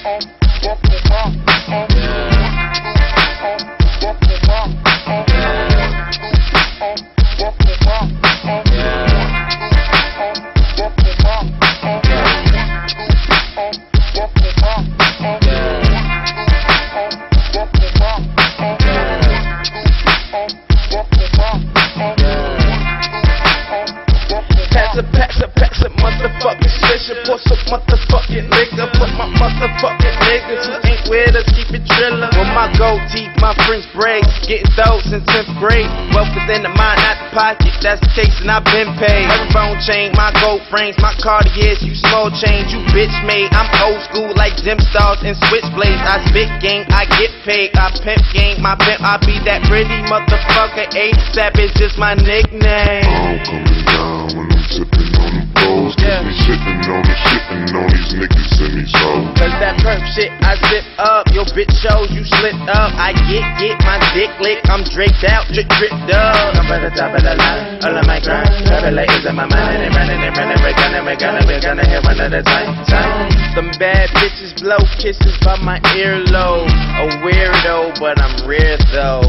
Pass a motherfucking swisher, pour some motherfucking liquor. Put my motherfucking niggas who ain't with us, keep it drillin'. With my gold teeth, my French braids, getting those in 10th grade. Wealth within the mind, not the pocket, that's the case and I've been paid. Herringbone chain, my gold frames, my Cartiers, you small change, you bitch made. I'm old school like Dim Stars and Switchblades. I spit game, I get paid, I pimp game, my pimp, I be that pretty motherfucker. ASAP is just my nickname. I'm coming down when I'm sipping on the bowls. Cause we sipping on the shitting on these niggas and these hoes. Cause that perp shit I zip up, your bitch shows you slipped up. I get my dick licked, I'm draped out, dripped up. I'm by the top of the line, all of my crime. Traveler is in my mind and running, we're gonna hit one at a time. Some bad bitches blow kisses by my earlobe. A weirdo, but I'm rare though.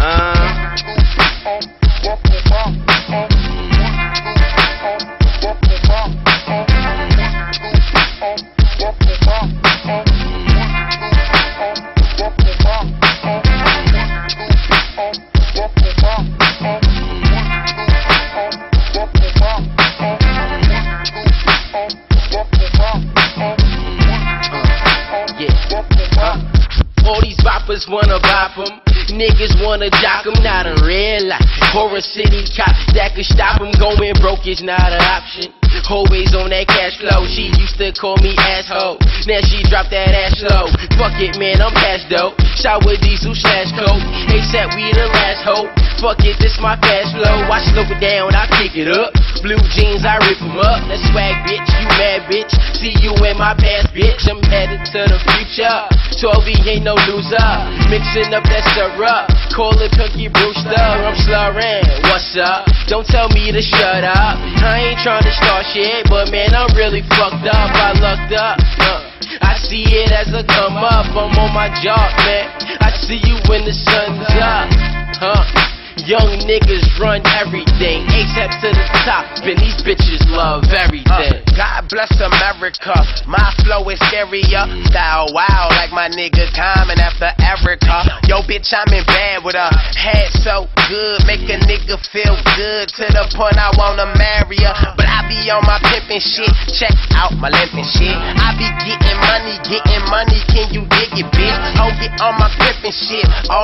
All these boppers wanna bop 'em, niggas wanna jock 'em, not a red light. Horror City cop that could stop 'em, going broke is not an option. Always on that cash flow, she used to call me asshole, now she dropped that ass low. Fuck it man, I'm past dope, shower diesel slash coke, ASAP we the last hope. Fuck it, this my fast flow, I slow it down, I pick it up. Blue jeans, I rip 'em up, that swag bitch, you mad bitch. See you in my past bitch, I'm headed to the future. 12E ain't no loser, mixing up that syrup, call it Cookie Brewster, I'm slurring, what's up? Don't tell me to shut up, I ain't trying to start shit, but man I'm really fucked up, I lucked up, I see it as I come up, I'm on my job man, I see you when the sun's up, Young niggas run everything, ASAP to the top, and these bitches love everything. God bless America, my flow is scarier. Style wild like my nigga Common after Erica. Yo bitch, I'm in bed with her, head so good, make a nigga feel good to the point I wanna marry her. But I be on my pimpin' shit, check out my limpin' shit. I be getting money, can you dig it, bitch? Ho, get on my pimpin' shit, all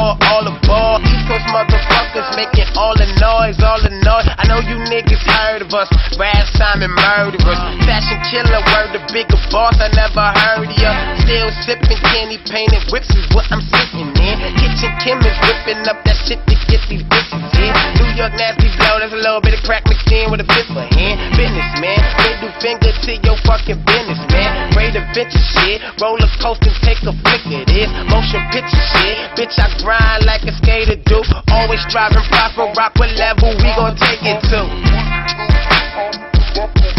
aboard, East Coast motherfuckers making all the noise. I know you niggas heard of us, Brad Simon murderers, fashion killer, word the bigger boss, I never heard of ya. Still sipping candy painted whips is what I'm sitting in. Kitchen Kim is whipping up that shit to get these bitches in. New York nasty flow, there's a little bit of crack mixed in with a fifth of hand. Businessman, middle finger to your fucking business, man. Great adventure shit, roller coaster, take a flick of this. Motion picture shit, bitch I grind like a skater do. Always striving, proper, rock what level we gon' take it to.